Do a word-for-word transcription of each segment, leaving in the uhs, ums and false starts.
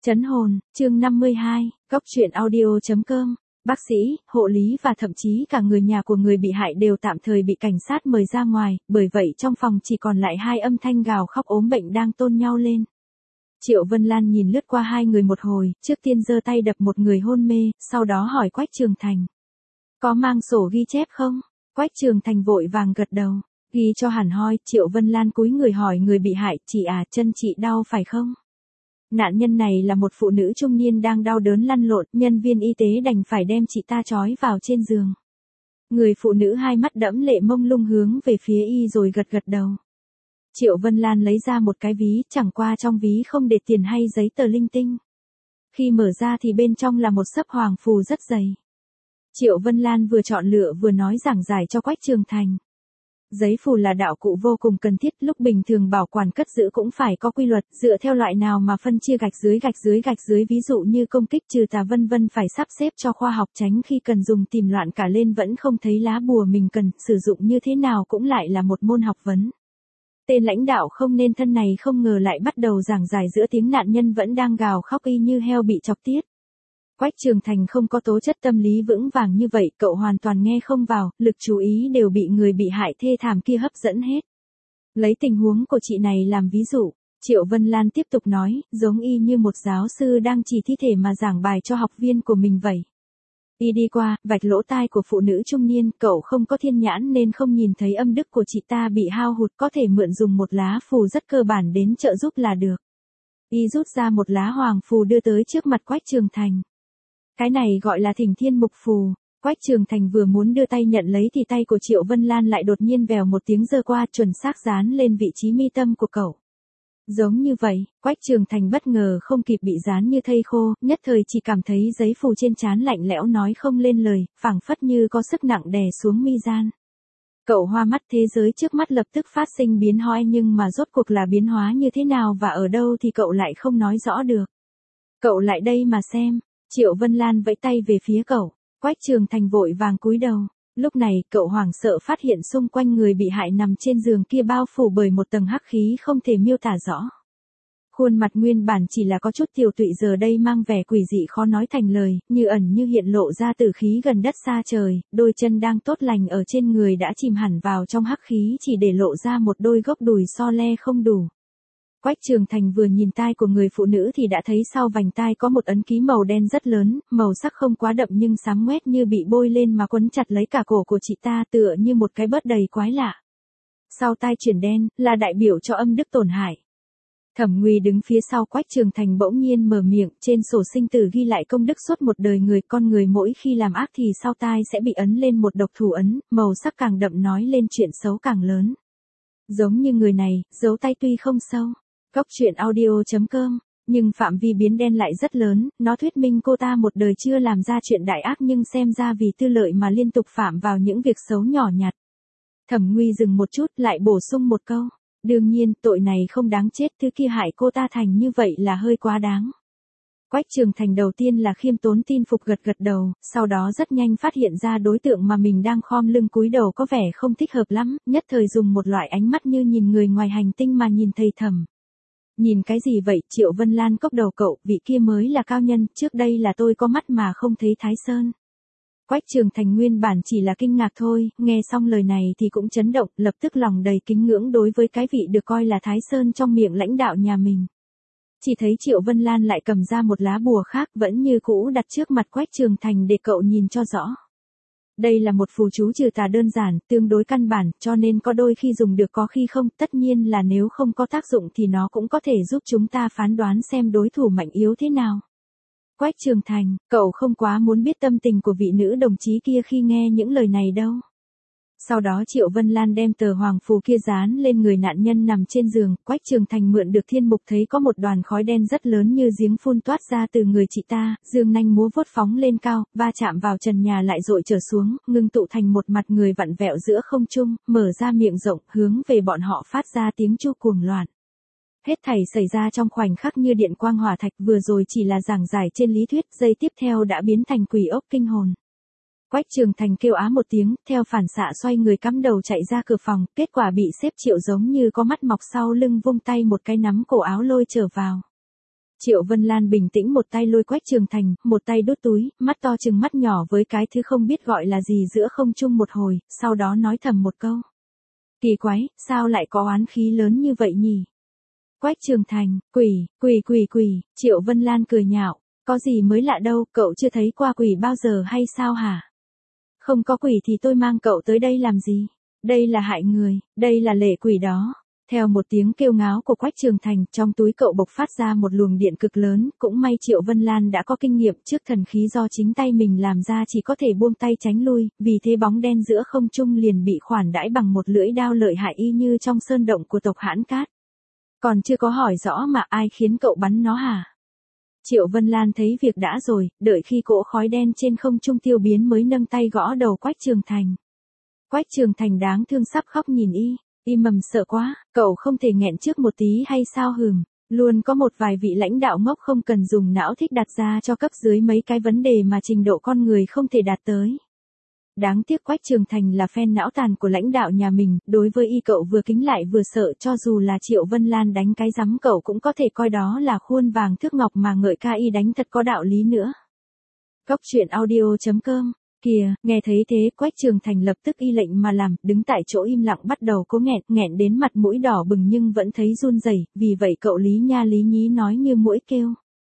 Trấn hồn, chương năm mươi hai, Cóc truyện audio.com. Bác sĩ, hộ lý và thậm chí cả người nhà của người bị hại đều tạm thời bị cảnh sát mời ra ngoài, bởi vậy trong phòng chỉ còn lại hai âm thanh gào khóc ốm bệnh đang tôn nhau lên. Triệu Vân Lan nhìn lướt qua hai người một hồi, trước tiên giơ tay đập một người hôn mê, sau đó hỏi Quách Trường Thành. Có mang sổ ghi chép không? Quách Trường Thành vội vàng gật đầu, ghi cho hẳn hoi. Triệu Vân Lan cúi người hỏi người bị hại, chị à, chân chị đau phải không? Nạn nhân này là một phụ nữ trung niên đang đau đớn lăn lộn, nhân viên y tế đành phải đem chị ta trói vào trên giường. Người phụ nữ hai mắt đẫm lệ mông lung hướng về phía y rồi gật gật đầu. Triệu Vân Lan lấy ra một cái ví, chẳng qua trong ví không để tiền hay giấy tờ linh tinh. Khi mở ra thì bên trong là một xấp hoàng phù rất dày. Triệu Vân Lan vừa chọn lựa vừa nói giảng giải cho Quách Trường Thành. Giấy phù là đạo cụ vô cùng cần thiết, lúc bình thường bảo quản cất giữ cũng phải có quy luật, dựa theo loại nào mà phân chia gạch dưới gạch dưới gạch dưới, ví dụ như công kích trừ tà vân vân, phải sắp xếp cho khoa học, tránh khi cần dùng tìm loạn cả lên vẫn không thấy lá bùa mình cần sử dụng như thế nào, cũng lại là một môn học vấn. Tên lãnh đạo không nên thân này không ngờ lại bắt đầu giảng giải giữa tiếng nạn nhân vẫn đang gào khóc y như heo bị chọc tiết. Quách Trường Thành không có tố chất tâm lý vững vàng như vậy, cậu hoàn toàn nghe không vào, lực chú ý đều bị người bị hại thê thảm kia hấp dẫn hết. Lấy tình huống của chị này làm ví dụ, Triệu Vân Lan tiếp tục nói, giống y như một giáo sư đang chỉ thi thể mà giảng bài cho học viên của mình vậy. Y đi qua, vạch lỗ tai của phụ nữ trung niên, cậu không có thiên nhãn nên không nhìn thấy âm đức của chị ta bị hao hụt, có thể mượn dùng một lá phù rất cơ bản đến trợ giúp là được. Y rút ra một lá hoàng phù đưa tới trước mặt Quách Trường Thành. Cái này gọi là Thỉnh Thiên Mục Phù. Quách Trường Thành vừa muốn đưa tay nhận lấy thì tay của Triệu Vân Lan lại đột nhiên vèo một tiếng giơ qua, chuẩn xác dán lên vị trí mi tâm của cậu. Giống như vậy, Quách Trường Thành bất ngờ không kịp bị dán như thây khô, nhất thời chỉ cảm thấy giấy phù trên trán lạnh lẽo nói không lên lời, phảng phất như có sức nặng đè xuống mi gian. Cậu hoa mắt, thế giới trước mắt lập tức phát sinh biến hóa, nhưng mà rốt cuộc là biến hóa như thế nào và ở đâu thì cậu lại không nói rõ được. Cậu lại đây mà xem. Triệu Vân Lan vẫy tay về phía cậu, Quách Trường Thành vội vàng cúi đầu. Lúc này, cậu hoảng sợ phát hiện xung quanh người bị hại nằm trên giường kia bao phủ bởi một tầng hắc khí không thể miêu tả rõ. Khuôn mặt nguyên bản chỉ là có chút tiều tụy giờ đây mang vẻ quỷ dị khó nói thành lời, như ẩn như hiện lộ ra tử khí gần đất xa trời, đôi chân đang tốt lành ở trên người đã chìm hẳn vào trong hắc khí chỉ để lộ ra một đôi gốc đùi so le không đủ. Quách Trường Thành vừa nhìn tai của người phụ nữ thì đã thấy sau vành tai có một ấn ký màu đen rất lớn, màu sắc không quá đậm nhưng xám ngoét như bị bôi lên mà quấn chặt lấy cả cổ của chị ta, tựa như một cái bớt đầy quái lạ. Sau tai chuyển đen, là đại biểu cho âm đức tổn hại. Thẩm Nguy đứng phía sau Quách Trường Thành bỗng nhiên mở miệng, trên sổ sinh tử ghi lại công đức suốt một đời người, con người mỗi khi làm ác thì sau tai sẽ bị ấn lên một độc thủ ấn, màu sắc càng đậm nói lên chuyện xấu càng lớn. Giống như người này, dấu tay tuy không sâu. Cóc truyện audio.com, nhưng phạm vi biến đen lại rất lớn, nó thuyết minh cô ta một đời chưa làm ra chuyện đại ác nhưng xem ra vì tư lợi mà liên tục phạm vào những việc xấu nhỏ nhặt. Thẩm Nguy dừng một chút lại bổ sung một câu, đương nhiên tội này không đáng chết, thứ kia hại cô ta thành như vậy là hơi quá đáng. Quách Trường Thành đầu tiên là khiêm tốn tin phục gật gật đầu, sau đó rất nhanh phát hiện ra đối tượng mà mình đang khom lưng cúi đầu có vẻ không thích hợp lắm, nhất thời dùng một loại ánh mắt như nhìn người ngoài hành tinh mà nhìn thầy Thẩm. Nhìn cái gì vậy? Triệu Vân Lan cốc đầu cậu, vị kia mới là cao nhân, trước đây là tôi có mắt mà không thấy Thái Sơn. Quách Trường Thành nguyên bản chỉ là kinh ngạc thôi, nghe xong lời này thì cũng chấn động, lập tức lòng đầy kính ngưỡng đối với cái vị được coi là Thái Sơn trong miệng lãnh đạo nhà mình. Chỉ thấy Triệu Vân Lan lại cầm ra một lá bùa khác vẫn như cũ đặt trước mặt Quách Trường Thành để cậu nhìn cho rõ. Đây là một phù chú trừ tà đơn giản, tương đối căn bản, cho nên có đôi khi dùng được có khi không, tất nhiên là nếu không có tác dụng thì nó cũng có thể giúp chúng ta phán đoán xem đối thủ mạnh yếu thế nào. Quách Trường Thành, cậu không quá muốn biết tâm tình của vị nữ đồng chí kia khi nghe những lời này đâu. Sau đó Triệu Vân Lan đem tờ hoàng phù kia dán lên người nạn nhân nằm trên giường, Quách Trường Thành mượn được thiên mục thấy có một đoàn khói đen rất lớn như giếng phun toát ra từ người chị ta, dương nanh múa vuốt phóng lên cao, va chạm vào trần nhà lại dội trở xuống, ngưng tụ thành một mặt người vặn vẹo giữa không trung, mở ra miệng rộng, hướng về bọn họ phát ra tiếng chu cuồng loạn. Hết thảy xảy ra trong khoảnh khắc như điện quang hỏa thạch, vừa rồi chỉ là giảng giải trên lý thuyết, giây tiếp theo đã biến thành quỷ ốc kinh hồn. Quách Trường Thành kêu á một tiếng, theo phản xạ xoay người cắm đầu chạy ra cửa phòng, kết quả bị sếp Triệu giống như có mắt mọc sau lưng vung tay một cái nắm cổ áo lôi trở vào. Triệu Vân Lan bình tĩnh một tay lôi Quách Trường Thành, một tay đút túi, mắt to chừng mắt nhỏ với cái thứ không biết gọi là gì giữa không trung một hồi, sau đó nói thầm một câu. Kỳ quái, sao lại có oán khí lớn như vậy nhỉ? Quách Trường Thành, quỷ, quỷ quỷ quỷ, Triệu Vân Lan cười nhạo, có gì mới lạ đâu, cậu chưa thấy qua quỷ bao giờ hay sao hả? Không có quỷ thì tôi mang cậu tới đây làm gì? Đây là hại người, đây là lệ quỷ đó. Theo một tiếng kêu ngáo của Quách Trường Thành, trong túi cậu bộc phát ra một luồng điện cực lớn, cũng may Triệu Vân Lan đã có kinh nghiệm trước thần khí do chính tay mình làm ra chỉ có thể buông tay tránh lui, vì thế bóng đen giữa không trung liền bị khoản đãi bằng một lưỡi đao lợi hại y như trong sơn động của tộc Hãn Cát. Còn chưa có hỏi rõ mà ai khiến cậu bắn nó hả? Triệu Vân Lan thấy việc đã rồi, đợi khi cỗ khói đen trên không trung tiêu biến mới nâng tay gõ đầu Quách Trường Thành. Quách Trường Thành đáng thương sắp khóc nhìn y. Y mầm sợ quá, cậu không thể nghẹn trước một tí hay sao hừm, luôn có một vài vị lãnh đạo ngốc không cần dùng não thích đặt ra cho cấp dưới mấy cái vấn đề mà trình độ con người không thể đạt tới. Đáng tiếc Quách Trường Thành là fan não tàn của lãnh đạo nhà mình, đối với y cậu vừa kính lại vừa sợ, cho dù là Triệu Vân Lan đánh cái rắm cậu cũng có thể coi đó là khuôn vàng thước ngọc mà ngợi ca y đánh thật có đạo lý nữa. Góc truyện audio chấm com. Kìa, nghe thấy thế Quách Trường Thành lập tức y lệnh mà làm, đứng tại chỗ im lặng bắt đầu cố nghẹn, nghẹn đến mặt mũi đỏ bừng nhưng vẫn thấy run rẩy, vì vậy cậu Lý Nha Lý Nhí nói như mũi kêu.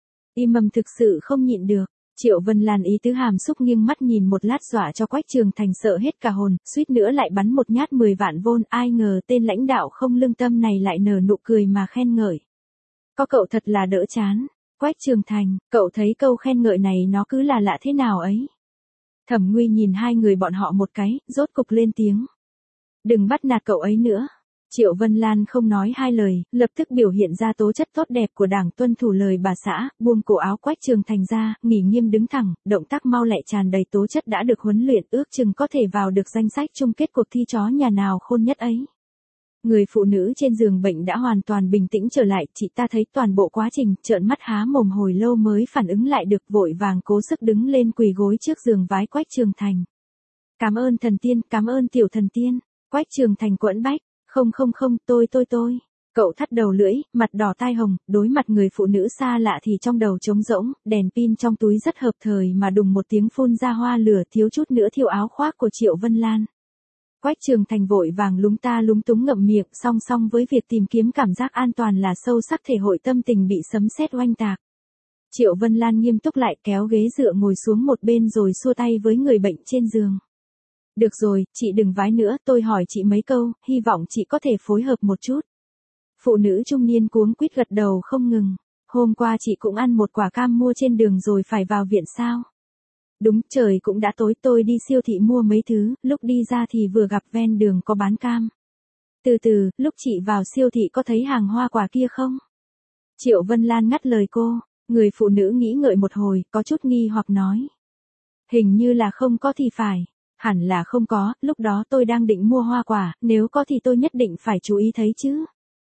Y mầm thực sự không nhịn được. Triệu Vân Lan ý tứ hàm xúc nghiêng mắt nhìn một lát dọa cho Quách Trường Thành sợ hết cả hồn, suýt nữa lại bắn một nhát mười vạn vôn, ai ngờ tên lãnh đạo không lương tâm này lại nở nụ cười mà khen ngợi. Có cậu thật là đỡ chán. Quách Trường Thành, cậu thấy câu khen ngợi này nó cứ là lạ thế nào ấy? Thẩm Nguy nhìn hai người bọn họ một cái, rốt cục lên tiếng. Đừng bắt nạt cậu ấy nữa. Triệu Vân Lan không nói hai lời, lập tức biểu hiện ra tố chất tốt đẹp của đảng tuân thủ lời bà xã, buông cổ áo Quách Trường Thành ra, nghỉ nghiêm đứng thẳng, động tác mau lẹ tràn đầy tố chất đã được huấn luyện, ước chừng có thể vào được danh sách chung kết cuộc thi chó nhà nào khôn nhất ấy. Người phụ nữ trên giường bệnh đã hoàn toàn bình tĩnh trở lại, chị ta thấy toàn bộ quá trình, trợn mắt há mồm hồi lâu mới phản ứng lại được, vội vàng cố sức đứng lên quỳ gối trước giường vái Quách Trường Thành. Cảm ơn thần tiên, cảm ơn tiểu thần tiên. Quách Trường Thành quẫn bách, không không không, tôi tôi tôi. Cậu thắt đầu lưỡi, mặt đỏ tai hồng, đối mặt người phụ nữ xa lạ thì trong đầu trống rỗng, đèn pin trong túi rất hợp thời mà đùng một tiếng phun ra hoa lửa, thiếu chút nữa thiêu áo khoác của Triệu Vân Lan. Quách Trường Thành vội vàng lúng ta lúng túng ngậm miệng, song song với việc tìm kiếm cảm giác an toàn là sâu sắc thể hội tâm tình bị sấm sét oanh tạc. Triệu Vân Lan nghiêm túc lại kéo ghế dựa ngồi xuống một bên rồi xua tay với người bệnh trên giường. Được rồi, chị đừng vái nữa, tôi hỏi chị mấy câu, hy vọng chị có thể phối hợp một chút. Phụ nữ trung niên cuống quýt gật đầu không ngừng. Hôm qua chị cũng ăn một quả cam mua trên đường rồi phải vào viện sao? Đúng, trời cũng đã tối, tôi đi siêu thị mua mấy thứ, lúc đi ra thì vừa gặp ven đường có bán cam. Từ từ, lúc chị vào siêu thị có thấy hàng hoa quả kia không? Triệu Vân Lan ngắt lời cô, người phụ nữ nghĩ ngợi một hồi, có chút nghi hoặc nói. Hình như là không có thì phải. Hẳn là không có, lúc đó tôi đang định mua hoa quả, nếu có thì tôi nhất định phải chú ý thấy chứ.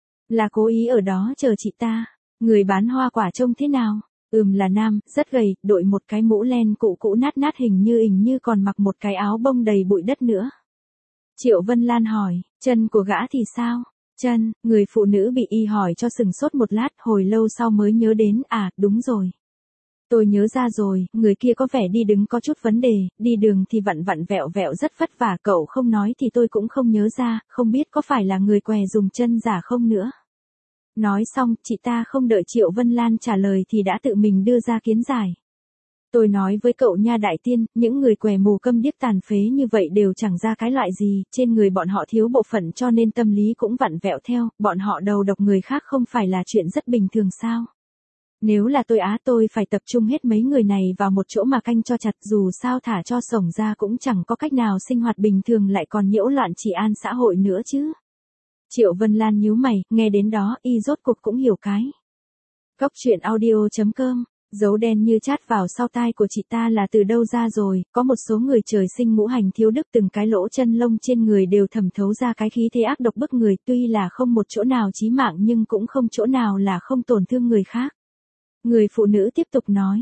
Là cố ý ở đó chờ chị ta. Người bán hoa quả trông thế nào? Ừm là nam, rất gầy, đội một cái mũ len cũ cũ nát nát hình như hình như còn mặc một cái áo bông đầy bụi đất nữa. Triệu Vân Lan hỏi, chân của gã thì sao? Chân, người phụ nữ bị y hỏi cho sừng sốt một lát, hồi lâu sau mới nhớ đến, à, đúng rồi. Tôi nhớ ra rồi, người kia có vẻ đi đứng có chút vấn đề, đi đường thì vặn vặn vẹo vẹo rất vất vả, cậu không nói thì tôi cũng không nhớ ra, không biết có phải là người què dùng chân giả không nữa. Nói xong, chị ta không đợi Triệu Vân Lan trả lời thì đã tự mình đưa ra kiến giải. Tôi nói với cậu nha đại tiên, những người què mù câm điếc tàn phế như vậy đều chẳng ra cái loại gì, trên người bọn họ thiếu bộ phận cho nên tâm lý cũng vặn vẹo theo, bọn họ đầu độc người khác không phải là chuyện rất bình thường sao. Nếu là tôi á tôi phải tập trung hết mấy người này vào một chỗ mà canh cho chặt, dù sao thả cho sổng ra cũng chẳng có cách nào sinh hoạt bình thường lại còn nhiễu loạn trị an xã hội nữa chứ. Triệu Vân Lan nhíu mày, nghe đến đó y rốt cuộc cũng hiểu cái. Góc truyện audio chấm com, dấu đen như chát vào sau tai của chị ta là từ đâu ra rồi, có một số người trời sinh ngũ hành thiếu đức, từng cái lỗ chân lông trên người đều thẩm thấu ra cái khí thế ác độc bức người, tuy là không một chỗ nào chí mạng nhưng cũng không chỗ nào là không tổn thương người khác. Người phụ nữ tiếp tục nói,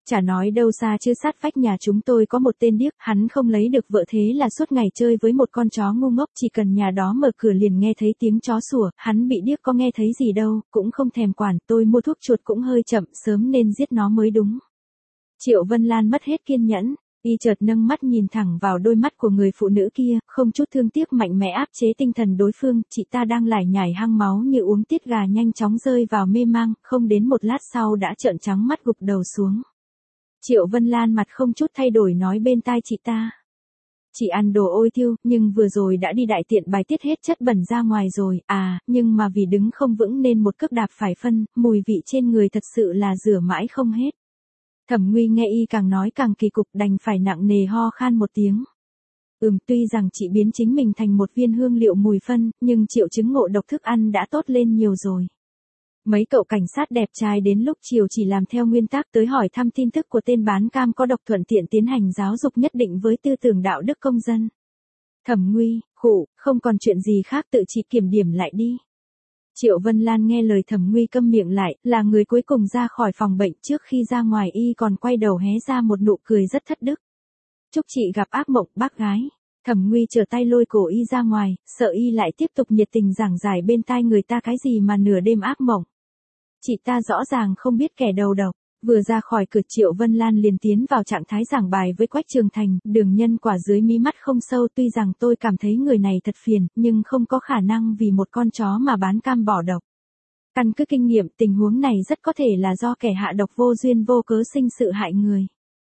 Chả nói đâu xa chứ sát vách nhà chúng tôi có một tên điếc, hắn không lấy được vợ thế là suốt ngày chơi với một con chó ngu ngốc, chỉ cần nhà đó mở cửa liền nghe thấy tiếng chó sủa, hắn bị điếc có nghe thấy gì đâu, cũng không thèm quản, tôi mua thuốc chuột cũng hơi chậm, sớm nên giết nó mới đúng. Triệu Vân Lan mất hết kiên nhẫn, y chợt nâng mắt nhìn thẳng vào đôi mắt của người phụ nữ kia, không chút thương tiếc mạnh mẽ áp chế tinh thần đối phương, chị ta đang lải nhải hăng máu như uống tiết gà nhanh chóng rơi vào mê mang, không đến một lát sau đã trợn trắng mắt gục đầu xuống. Triệu Vân Lan mặt không chút thay đổi nói bên tai chị ta. Chị ăn đồ ôi thiêu, nhưng vừa rồi đã đi đại tiện bài tiết hết chất bẩn ra ngoài rồi, à, nhưng mà vì đứng không vững nên một cước đạp phải phân, mùi vị trên người thật sự là rửa mãi không hết. Thẩm Nguy nghe y càng nói càng kỳ cục đành phải nặng nề ho khan một tiếng. Ừm, tuy rằng chị biến chính mình thành một viên hương liệu mùi phân, nhưng triệu chứng ngộ độc thức ăn đã tốt lên nhiều rồi. Mấy cậu cảnh sát đẹp trai đến lúc chiều chỉ làm theo nguyên tắc tới hỏi thăm tin tức của tên bán cam có độc thuận tiện tiến hành giáo dục nhất định với tư tưởng đạo đức công dân. Thẩm Nguy, khụ, không còn chuyện gì khác tự chị kiểm điểm lại đi. Triệu Vân Lan nghe lời Thẩm Nguy câm miệng lại, là người cuối cùng ra khỏi phòng bệnh, trước khi ra ngoài y còn quay đầu hé ra một nụ cười rất thất đức. Chúc chị gặp ác mộng, bác gái. Thẩm Nguy trở tay lôi cổ y ra ngoài, sợ y lại tiếp tục nhiệt tình giảng giải bên tai người ta cái gì mà nửa đêm ác mộng. Chị ta rõ ràng không biết kẻ đầu độc. Vừa ra khỏi cửa Triệu Vân Lan liền tiến vào trạng thái giảng bài với Quách Trường Thành, đường nhân quả dưới mí mắt không sâu, tuy rằng tôi cảm thấy người này thật phiền, nhưng không có khả năng vì một con chó mà bán cam bỏ độc. Căn cứ kinh nghiệm, tình huống này rất có thể là do kẻ hạ độc vô duyên vô cớ sinh sự hại người.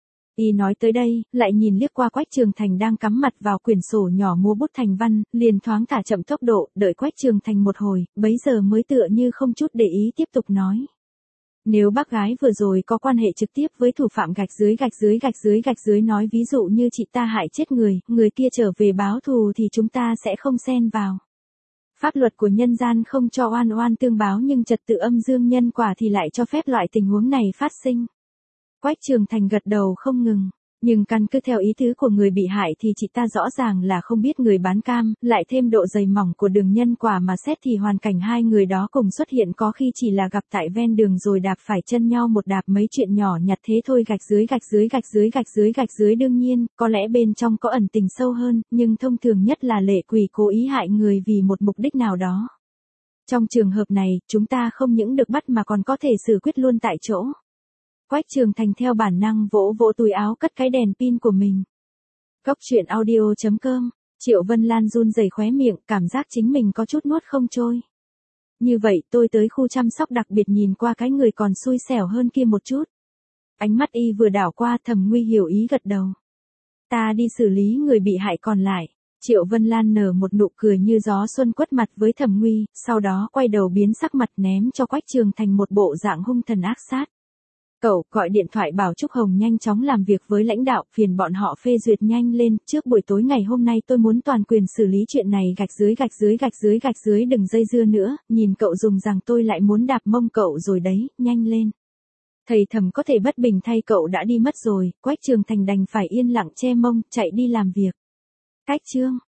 Y nói tới đây, lại nhìn liếc qua Quách Trường Thành đang cắm mặt vào quyển sổ nhỏ mua bút thành văn, liền thoáng thả chậm tốc độ, đợi Quách Trường Thành một hồi, bấy giờ mới tựa như không chút để ý tiếp tục nói. Nếu bác gái vừa rồi có quan hệ trực tiếp với thủ phạm gạch dưới gạch dưới gạch dưới gạch dưới nói ví dụ như chị ta hại chết người, người kia trở về báo thù thì chúng ta sẽ không xen vào. Pháp luật của nhân gian không cho oan oan tương báo nhưng trật tự âm dương nhân quả thì lại cho phép loại tình huống này phát sinh. Quách Trường Thành gật đầu không ngừng. Nhưng căn cứ theo ý tứ của người bị hại thì chị ta rõ ràng là không biết người bán cam, lại thêm độ dày mỏng của đường nhân quả mà xét thì hoàn cảnh hai người đó cùng xuất hiện có khi chỉ là gặp tại ven đường rồi đạp phải chân nhau một đạp mấy chuyện nhỏ nhặt thế thôi, gạch dưới gạch dưới gạch dưới gạch dưới gạch dưới đương nhiên, có lẽ bên trong có ẩn tình sâu hơn, nhưng thông thường nhất là lệ quỷ cố ý hại người vì một mục đích nào đó. Trong trường hợp này, chúng ta không những được bắt mà còn có thể xử quyết luôn tại chỗ. Quách Trường Thành theo bản năng vỗ vỗ túi áo cất cái đèn pin của mình. Cốc truyện audio chấm com, Triệu Vân Lan run rẩy khóe miệng, cảm giác chính mình có chút nuốt không trôi. Như vậy tôi tới khu chăm sóc đặc biệt nhìn qua cái người còn xui xẻo hơn kia một chút. Ánh mắt y vừa đảo qua Thẩm Nguy hiểu ý gật đầu. Ta đi xử lý người bị hại còn lại. Triệu Vân Lan nở một nụ cười như gió xuân quất mặt với Thẩm Nguy, sau đó quay đầu biến sắc mặt ném cho Quách Trường Thành một bộ dạng hung thần ác sát. Cậu gọi điện thoại bảo Trúc Hồng nhanh chóng làm việc với lãnh đạo, phiền bọn họ phê duyệt nhanh lên, trước buổi tối ngày hôm nay tôi muốn toàn quyền xử lý chuyện này, gạch dưới gạch dưới gạch dưới gạch dưới đừng dây dưa nữa, nhìn cậu dùng rằng tôi lại muốn đạp mông cậu rồi đấy, nhanh lên. Thầy Thẩm có thể bất bình thay cậu đã đi mất rồi, Quách Trường Thành đành phải yên lặng che mông, chạy đi làm việc. Cách chương